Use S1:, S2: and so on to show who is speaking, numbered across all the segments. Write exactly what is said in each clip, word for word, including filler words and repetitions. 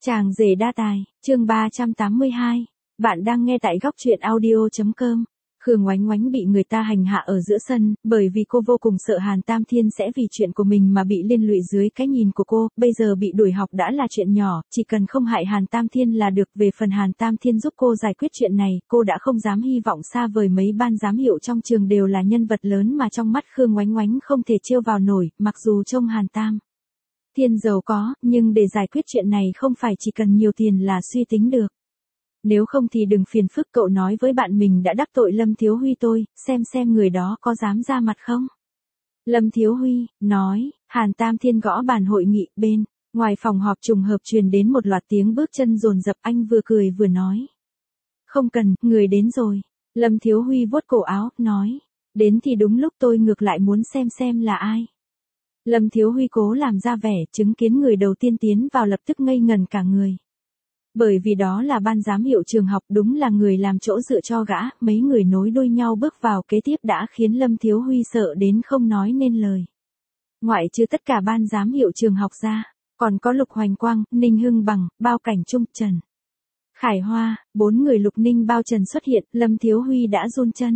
S1: Chàng rể đa tài, chương ba trăm tám mươi hai. Bạn đang nghe tại góc truyện audio.com. Khương Oánh Oánh bị người ta hành hạ ở giữa sân, bởi vì cô vô cùng sợ Hàn Tam Thiên sẽ vì chuyện của mình mà bị liên lụy dưới cái nhìn của cô, bây giờ bị đuổi học đã là chuyện nhỏ, chỉ cần không hại Hàn Tam Thiên là được. Về phần Hàn Tam Thiên giúp cô giải quyết chuyện này, cô đã không dám hy vọng xa vời, mấy ban giám hiệu trong trường đều là nhân vật lớn mà trong mắt Khương Oánh Oánh không thể trêu vào nổi, mặc dù trông Hàn Tam Thiên giàu có, nhưng để giải quyết chuyện này không phải chỉ cần nhiều tiền là suy tính được. Nếu không thì đừng phiền phức, cậu nói với bạn mình đã đắc tội Lâm Thiếu Huy tôi, xem xem người đó có dám ra mặt không. Lâm Thiếu Huy, nói, Hàn Tam Thiên gõ bàn hội nghị bên, ngoài phòng họp trùng hợp truyền đến một loạt tiếng bước chân dồn dập, anh vừa cười vừa nói. Không cần, người đến rồi. Lâm Thiếu Huy vuốt cổ áo, nói, đến thì đúng lúc, tôi ngược lại muốn xem xem là ai. Lâm Thiếu Huy cố làm ra vẻ, chứng kiến người đầu tiên tiến vào lập tức ngây ngần cả người. Bởi vì đó là ban giám hiệu trường học, đúng là người làm chỗ dựa cho gã, mấy người nối đuôi nhau bước vào kế tiếp đã khiến Lâm Thiếu Huy sợ đến không nói nên lời. Ngoại trừ tất cả ban giám hiệu trường học ra, còn có Lục Hoành Quang, Ninh Hưng Bằng, Bao Cảnh Trung, Trần Khải Hoa, bốn người Lục Ninh Bao Trần xuất hiện, Lâm Thiếu Huy đã run chân.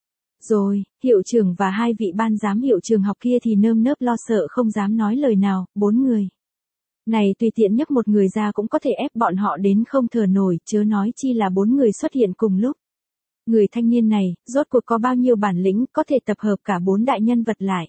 S1: Rồi, hiệu trưởng và hai vị ban giám hiệu trường học kia thì nơm nớp lo sợ không dám nói lời nào, bốn người này tùy tiện nhấc một người ra cũng có thể ép bọn họ đến không thở nổi, chớ nói chi là bốn người xuất hiện cùng lúc. Người thanh niên này, rốt cuộc có bao nhiêu bản lĩnh, có thể tập hợp cả bốn đại nhân vật lại.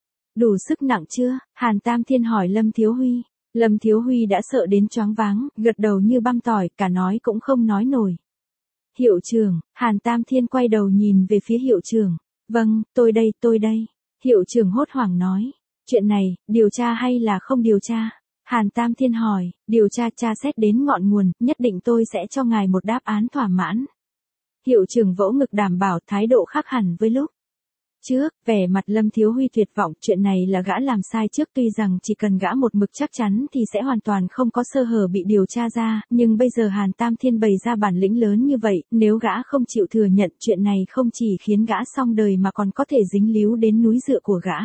S1: Đủ sức nặng chưa? Hàn Tam Thiên hỏi Lâm Thiếu Huy. Lâm Thiếu Huy đã sợ đến choáng váng, gật đầu như băm tỏi, cả nói cũng không nói nổi. Hiệu trưởng, Hàn Tam Thiên quay đầu nhìn về phía hiệu trưởng. Vâng, tôi đây, tôi đây. Hiệu trưởng hốt hoảng nói. Chuyện này, điều tra hay là không điều tra? Hàn Tam Thiên hỏi, điều tra, tra xét đến ngọn nguồn, nhất định tôi sẽ cho ngài một đáp án thỏa mãn. Hiệu trưởng vỗ ngực đảm bảo, thái độ khác hẳn với lúc trước, vẻ mặt Lâm Thiếu Huy tuyệt vọng, chuyện này là gã làm sai trước, tuy rằng chỉ cần gã một mực chắc chắn thì sẽ hoàn toàn không có sơ hở bị điều tra ra, nhưng bây giờ Hàn Tam Thiên bày ra bản lĩnh lớn như vậy, nếu gã không chịu thừa nhận, chuyện này không chỉ khiến gã xong đời mà còn có thể dính líu đến núi dựa của gã.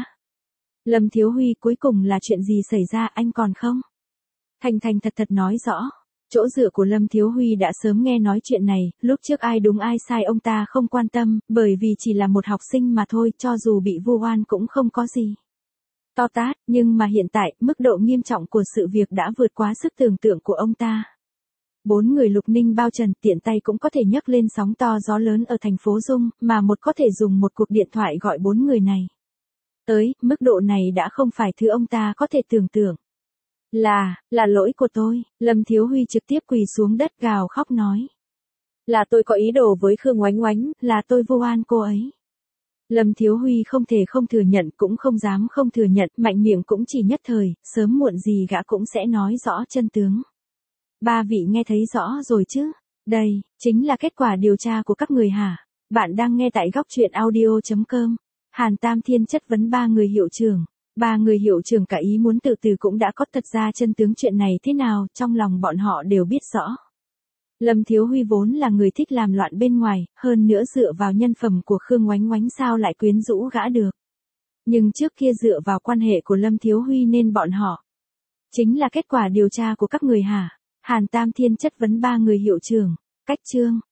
S1: Lâm Thiếu Huy, cuối cùng là chuyện gì xảy ra, anh còn không? Thành thành thật thật nói rõ. Chỗ dựa của Lâm Thiếu Huy đã sớm nghe nói chuyện này, lúc trước ai đúng ai sai ông ta không quan tâm, bởi vì chỉ là một học sinh mà thôi, cho dù bị vu oan cũng không có gì to tát, nhưng mà hiện tại, mức độ nghiêm trọng của sự việc đã vượt quá sức tưởng tượng của ông ta. Bốn người Lục Ninh Bao Trần tiện tay cũng có thể nhấc lên sóng to gió lớn ở thành phố Dung, mà một có thể dùng một cuộc điện thoại gọi bốn người này tới, mức độ này đã không phải thứ ông ta có thể tưởng tượng. Là, là lỗi của tôi, Lâm Thiếu Huy trực tiếp quỳ xuống đất gào khóc nói. Là tôi có ý đồ với Khương Oánh Oánh, là tôi vu oan cô ấy. Lâm Thiếu Huy không thể không thừa nhận, cũng không dám không thừa nhận, mạnh miệng cũng chỉ nhất thời, sớm muộn gì gã cũng sẽ nói rõ chân tướng. Ba vị nghe thấy rõ rồi chứ? Đây, chính là kết quả điều tra của các người hả? Bạn đang nghe tại góc truyện audio.com. Hàn Tam Thiên chất vấn ba người hiệu trưởng. Ba người hiệu trưởng cả ý muốn tự từ cũng đã có, thật ra chân tướng chuyện này thế nào, trong lòng bọn họ đều biết rõ. Lâm Thiếu Huy vốn là người thích làm loạn bên ngoài, hơn nữa dựa vào nhân phẩm của Khương Oánh Oánh sao lại quyến rũ gã được. Nhưng trước kia dựa vào quan hệ của Lâm Thiếu Huy nên bọn họ. Chính là kết quả điều tra của các người hả? Hàn Tam Thiên chất vấn ba người hiệu trưởng. Cách chương.